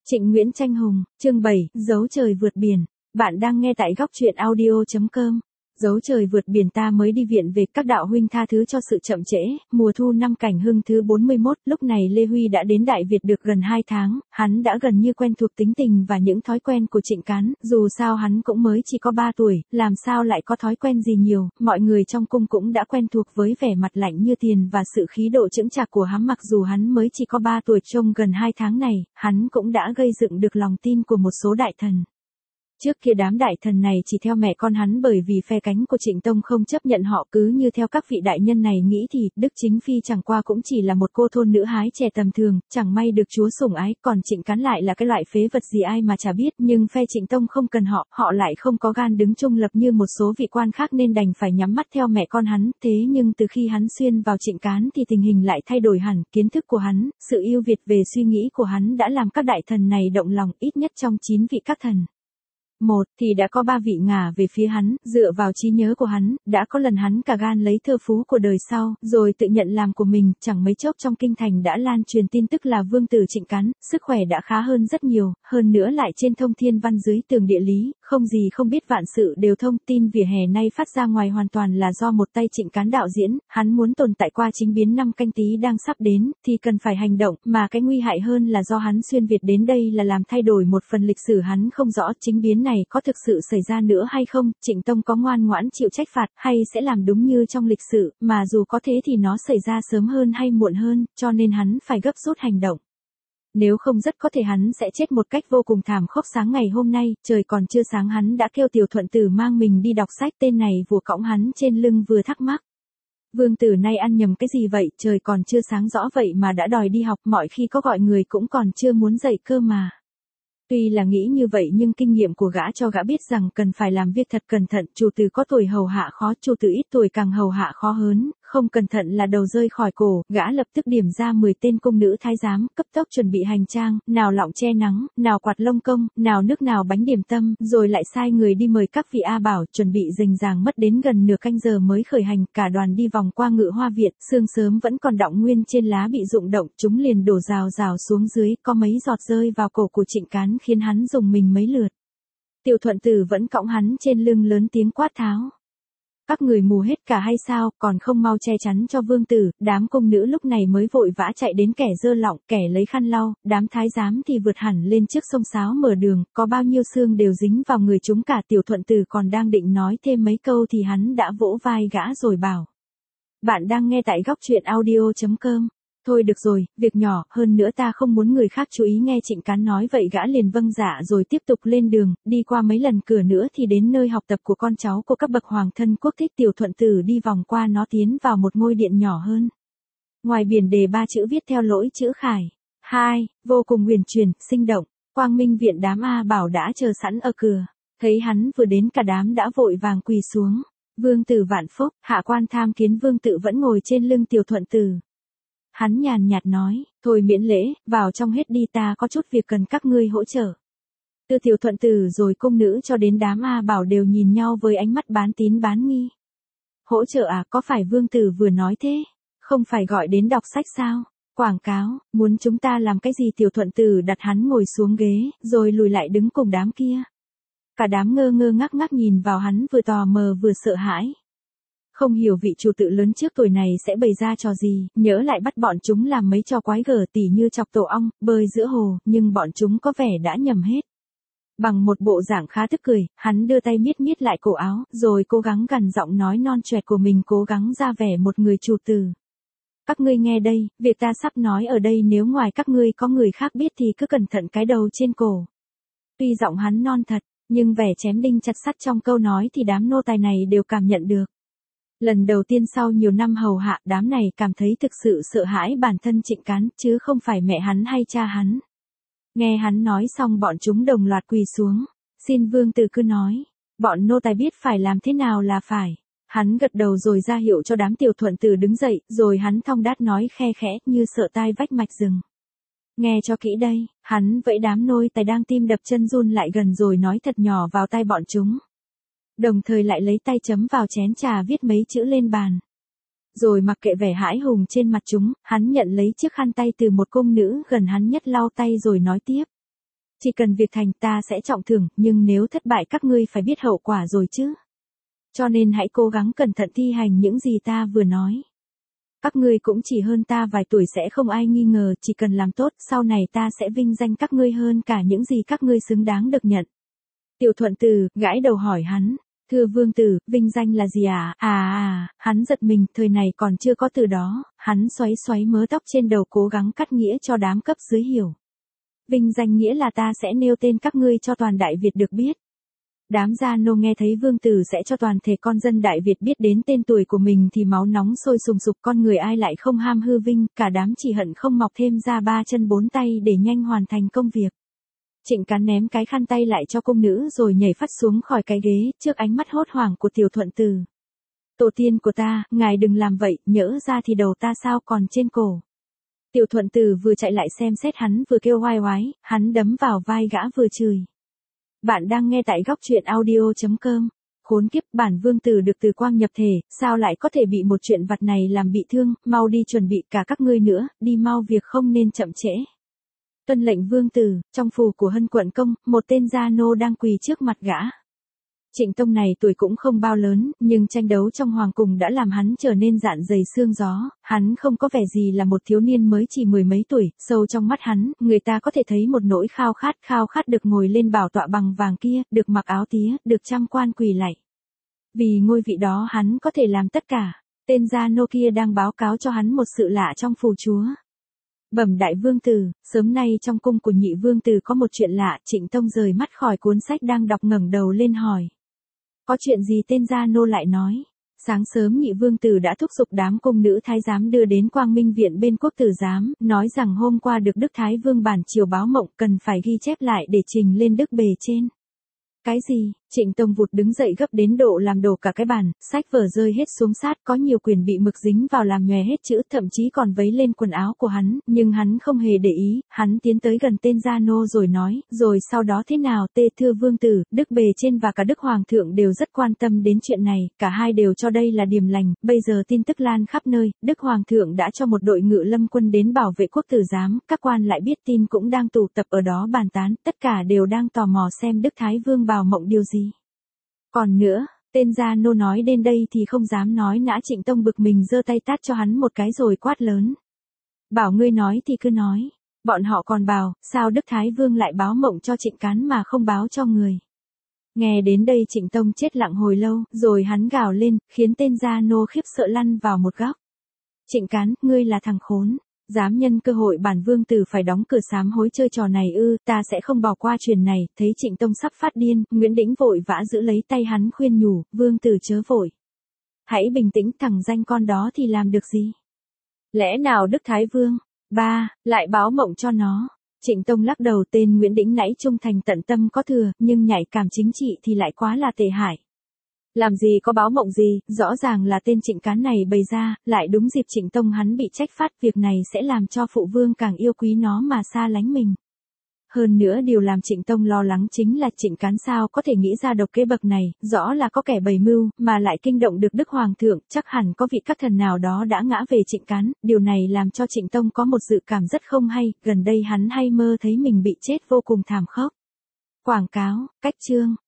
Trịnh Nguyễn Tranh Hùng, chương 7, Dấu trời vượt biển. Bạn đang nghe tại góc truyện audio.com. Dấu trời vượt biển ta mới đi viện về, các đạo huynh tha thứ cho sự chậm trễ. Mùa thu năm Cảnh Hưng thứ 41, lúc này Lê Huy đã đến Đại Việt được gần 2 tháng, hắn đã gần như quen thuộc tính tình và những thói quen của Trịnh Cán, dù sao hắn cũng mới chỉ có 3 tuổi, làm sao lại có thói quen gì nhiều, mọi người trong cung cũng đã quen thuộc với vẻ mặt lạnh như tiền và sự khí độ chững chạc của hắn. Mặc dù hắn mới chỉ có 3 tuổi, trong gần 2 tháng này, hắn cũng đã gây dựng được lòng tin của một số đại thần. Trước kia đám đại thần này chỉ theo mẹ con hắn, bởi vì phe cánh của Trịnh Tông không chấp nhận họ. Cứ như theo các vị đại nhân này nghĩ thì Đức Chính Phi chẳng qua cũng chỉ là một cô thôn nữ hái trẻ tầm thường, chẳng may được chúa sủng ái, còn Trịnh Cán lại là cái loại phế vật gì ai mà chả biết. Nhưng phe Trịnh Tông không cần họ lại không có gan đứng trung lập như một số vị quan khác nên đành phải nhắm mắt theo mẹ con hắn. Thế nhưng từ khi hắn xuyên vào Trịnh Cán thì tình hình lại thay đổi hẳn. Kiến thức của hắn, sự ưu việt về suy nghĩ của hắn đã làm các đại thần này động lòng. Ít nhất trong 9 vị các thần, một thì đã có 3 vị ngả về phía hắn. Dựa vào trí nhớ của hắn, đã có lần hắn cả gan lấy thơ phú của đời sau, rồi tự nhận làm của mình. Chẳng mấy chốc trong kinh thành đã lan truyền tin tức là vương tử Trịnh Cán, sức khỏe đã khá hơn rất nhiều, hơn nữa lại trên thông thiên văn dưới tường địa lý, không gì không biết vạn sự đều thông. Tin vỉa hè nay phát ra ngoài hoàn toàn là do một tay Trịnh Cán đạo diễn. Hắn muốn tồn tại qua chính biến năm Canh Tý đang sắp đến, thì cần phải hành động, mà cái nguy hại hơn là do hắn xuyên Việt đến đây là làm thay đổi một phần lịch sử. Hắn không rõ chính biến này có thực sự xảy ra nữa hay không, Trịnh Tông có ngoan ngoãn chịu trách phạt, hay sẽ làm đúng như trong lịch sử, mà dù có thế thì nó xảy ra sớm hơn hay muộn hơn, cho nên hắn phải gấp rút hành động. Nếu không rất có thể hắn sẽ chết một cách vô cùng thảm khốc. Sáng ngày hôm nay, trời còn chưa sáng hắn đã kêu Tiểu Thuận Tử mang mình đi đọc sách. Tên này vừa cõng hắn trên lưng vừa thắc mắc: vương tử nay ăn nhầm cái gì vậy, trời còn chưa sáng rõ vậy mà đã đòi đi học, mọi khi có gọi người cũng còn chưa muốn dậy cơ mà. Tuy là nghĩ như vậy nhưng kinh nghiệm của gã cho gã biết rằng cần phải làm việc thật cẩn thận. Chủ tử có tuổi hầu hạ khó, chủ tử ít tuổi càng hầu hạ khó hơn, không cẩn thận là đầu rơi khỏi cổ. Gã lập tức điểm ra 10 tên cung nữ thái giám, cấp tốc chuẩn bị hành trang, nào lọng che nắng, nào quạt lông công, nào nước, nào bánh điểm tâm, rồi lại sai người đi mời các vị A Bảo, chuẩn bị rành ràng. Mất đến gần nửa canh giờ mới khởi hành. Cả đoàn đi vòng qua Ngự Hoa Viện, sương sớm vẫn còn đọng nguyên trên lá bị rụng động, chúng liền đổ rào rào xuống dưới, có mấy giọt rơi vào cổ của Trịnh Cán khiến hắn rùng mình mấy lượt. Tiểu Thuận Tử vẫn cõng hắn trên lưng lớn tiếng quát tháo: các người mù hết cả hay sao, còn không mau che chắn cho vương tử. Đám cung nữ lúc này mới vội vã chạy đến, kẻ giơ lọng, kẻ lấy khăn lau, đám thái giám thì vượt hẳn lên trước xông xáo mở đường, có bao nhiêu xương đều dính vào người chúng cả. Tiểu Thuận Tử còn đang định nói thêm mấy câu thì hắn đã vỗ vai gã rồi bảo: bạn đang nghe tại góc truyện audio.com. Thôi được rồi, việc nhỏ, hơn nữa ta không muốn người khác chú ý. Nghe Trịnh Cán nói vậy gã liền vâng dạ rồi tiếp tục lên đường. Đi qua mấy lần cửa nữa thì đến nơi học tập của con cháu của các bậc hoàng thân quốc thích. Tiểu Thuận Tử đi vòng qua nó tiến vào một ngôi điện nhỏ hơn. Ngoài biển đề 3 chữ viết theo lỗi chữ khải. 2, vô cùng huyền truyền, sinh động. Quang Minh Viện. Đám A Bảo đã chờ sẵn ở cửa. Thấy hắn vừa đến cả đám đã vội vàng quỳ xuống. Vương tử vạn phúc. Hạ quan tham kiến vương tử. Vẫn ngồi trên lưng Tiểu Thuận Tử. Hắn nhàn nhạt nói: thôi miễn lễ, vào trong hết đi, ta có chút việc cần các ngươi hỗ trợ. Từ Tiểu Thuận Tử rồi cung nữ cho đến đám A Bảo đều nhìn nhau với ánh mắt bán tín bán nghi. Hỗ trợ à, có phải vương tử vừa nói thế? Không phải gọi đến đọc sách sao? Quảng cáo, muốn chúng ta làm cái gì? Tiểu Thuận Tử đặt hắn ngồi xuống ghế, rồi lùi lại đứng cùng đám kia. Cả đám ngơ ngơ ngác ngác nhìn vào hắn, vừa tò mò vừa sợ hãi. Không hiểu vị chủ tự lớn trước tuổi này sẽ bày ra trò gì, nhỡ lại bắt bọn chúng làm mấy trò quái gở tỉ như chọc tổ ong, bơi giữa hồ, nhưng bọn chúng có vẻ đã nhầm hết. Bằng một bộ dạng khá tức cười, hắn đưa tay miết miết lại cổ áo, rồi cố gắng gằn giọng nói non choẹt của mình, cố gắng ra vẻ một người chủ tử. Các ngươi nghe đây, việc ta sắp nói ở đây nếu ngoài các ngươi có người khác biết thì cứ cẩn thận cái đầu trên cổ. Tuy giọng hắn non thật, nhưng vẻ chém đinh chặt sắt trong câu nói thì đám nô tài này đều cảm nhận được. Lần đầu tiên sau nhiều năm hầu hạ, đám này cảm thấy thực sự sợ hãi bản thân Trịnh Cán, chứ không phải mẹ hắn hay cha hắn. Nghe hắn nói xong bọn chúng đồng loạt quỳ xuống. Xin vương tử cứ nói. Bọn nô tài biết phải làm thế nào là phải. Hắn gật đầu rồi ra hiệu cho đám Tiểu Thuận Tử đứng dậy, rồi hắn thong đát nói khe khẽ như sợ tai vách mạch rừng. Nghe cho kỹ đây, hắn vẫy đám nô tài đang tim đập chân run lại gần rồi nói thật nhỏ vào tai bọn chúng. Đồng thời lại lấy tay chấm vào chén trà viết mấy chữ lên bàn. Rồi mặc kệ vẻ hãi hùng trên mặt chúng, hắn nhận lấy chiếc khăn tay từ một cung nữ gần hắn nhất lau tay rồi nói tiếp: Chỉ cần việc thành ta sẽ trọng thưởng, nhưng nếu thất bại các ngươi phải biết hậu quả rồi chứ. Cho nên hãy cố gắng cẩn thận thi hành những gì ta vừa nói. Các ngươi cũng chỉ hơn ta vài tuổi sẽ không ai nghi ngờ, chỉ cần làm tốt, sau này ta sẽ vinh danh các ngươi hơn cả những gì các ngươi xứng đáng được nhận. Tiểu Thuận Tử, gãi đầu hỏi hắn, thưa vương tử, vinh danh là gì à? Hắn giật mình, thời này còn chưa có từ đó, hắn xoáy xoáy mớ tóc trên đầu cố gắng cắt nghĩa cho đám cấp dưới hiểu. Vinh danh nghĩa là ta sẽ nêu tên các ngươi cho toàn Đại Việt được biết. Đám gia nô nghe thấy vương tử sẽ cho toàn thể con dân Đại Việt biết đến tên tuổi của mình thì máu nóng sôi sùng sục, con người ai lại không ham hư vinh, cả đám chỉ hận không mọc thêm ra 3 chân 4 tay để nhanh hoàn thành công việc. Trịnh Cán ném cái khăn tay lại cho cung nữ rồi nhảy phắt xuống khỏi cái ghế, trước ánh mắt hốt hoảng của Tiểu Thuận Tử. Tổ tiên của ta, ngài đừng làm vậy, nhỡ ra thì đầu ta sao còn trên cổ. Tiểu Thuận Tử vừa chạy lại xem xét hắn vừa kêu oai oái, hắn đấm vào vai gã vừa chửi. Bạn đang nghe tại góc truyện audio.com. Khốn kiếp, bản vương tử được từ quang nhập thể, sao lại có thể bị một chuyện vặt này làm bị thương, mau đi chuẩn bị cả các ngươi nữa, đi mau việc không nên chậm trễ. Tuân lệnh vương tử, trong phủ của Hân quận công, một tên gia nô đang quỳ trước mặt gã. Trịnh Tông này tuổi cũng không bao lớn, nhưng tranh đấu trong hoàng cung đã làm hắn trở nên dạn dày xương gió, hắn không có vẻ gì là một thiếu niên mới chỉ 10 mấy tuổi, sâu trong mắt hắn, người ta có thể thấy một nỗi khao khát được ngồi lên bảo tọa bằng vàng kia, được mặc áo tía, được trăm quan quỳ lạy. Vì ngôi vị đó hắn có thể làm tất cả, tên gia nô kia đang báo cáo cho hắn một sự lạ trong phủ chúa. Bẩm đại vương tử, sớm nay trong cung của nhị vương tử có một chuyện lạ. Trịnh Tông rời mắt khỏi cuốn sách đang đọc ngẩng đầu lên hỏi. Có chuyện gì? Tên gia nô lại nói. Sáng sớm nhị vương tử đã thúc giục đám cung nữ thái giám đưa đến Quang Minh viện bên quốc tử giám, nói rằng hôm qua được Đức Thái Vương bản chiều báo mộng cần phải ghi chép lại để trình lên đức bề trên. Cái gì? Trịnh Tông vụt đứng dậy gấp đến độ làm đổ cả cái bàn, sách vở rơi hết xuống sát, có nhiều quyển bị mực dính vào làm nhòe hết chữ, thậm chí còn vấy lên quần áo của hắn, nhưng hắn không hề để ý, hắn tiến tới gần tên gia nô rồi nói, rồi sau đó thế nào? Thưa vương tử, đức bề trên và cả đức hoàng thượng đều rất quan tâm đến chuyện này, cả hai đều cho đây là điềm lành, bây giờ tin tức lan khắp nơi, đức hoàng thượng đã cho một đội ngự lâm quân đến bảo vệ quốc tử giám, các quan lại biết tin cũng đang tụ tập ở đó bàn tán, tất cả đều đang tò mò xem Đức Thái Vương bào mộng điều gì. Còn nữa, tên gia nô nói đến đây thì không dám nói nã. Trịnh Tông bực mình giơ tay tát cho hắn một cái rồi quát lớn. Bảo ngươi nói thì cứ nói. Bọn họ còn bảo, sao Đức Thái Vương lại báo mộng cho Trịnh Cán mà không báo cho người. Nghe đến đây Trịnh Tông chết lặng hồi lâu, rồi hắn gào lên, khiến tên gia nô khiếp sợ lăn vào một góc. Trịnh Cán, ngươi là thằng khốn. Dám nhân cơ hội bản vương tử phải đóng cửa sám hối chơi trò này ư? Ta sẽ không bỏ qua chuyện này. Thấy Trịnh Tông sắp phát điên, Nguyễn Đĩnh vội vã giữ lấy tay hắn khuyên nhủ, vương tử chớ vội. Hãy bình tĩnh, thằng danh con đó thì làm được gì? Lẽ nào Đức Thái Vương lại báo mộng cho nó? Trịnh Tông lắc đầu. Tên Nguyễn Đĩnh nãy trung thành tận tâm có thừa, nhưng nhạy cảm chính trị thì lại quá là tệ hại. Làm gì có báo mộng gì, rõ ràng là tên Trịnh Cán này bày ra, lại đúng dịp Trịnh Tông hắn bị trách phát, việc này sẽ làm cho phụ vương càng yêu quý nó mà xa lánh mình. Hơn nữa điều làm Trịnh Tông lo lắng chính là Trịnh Cán sao có thể nghĩ ra độc kế bậc này, rõ là có kẻ bày mưu, mà lại kinh động được Đức Hoàng thượng, chắc hẳn có vị các thần nào đó đã ngã về Trịnh Cán, điều này làm cho Trịnh Tông có một dự cảm rất không hay, gần đây hắn hay mơ thấy mình bị chết vô cùng thảm khốc. Quảng cáo, cách chương.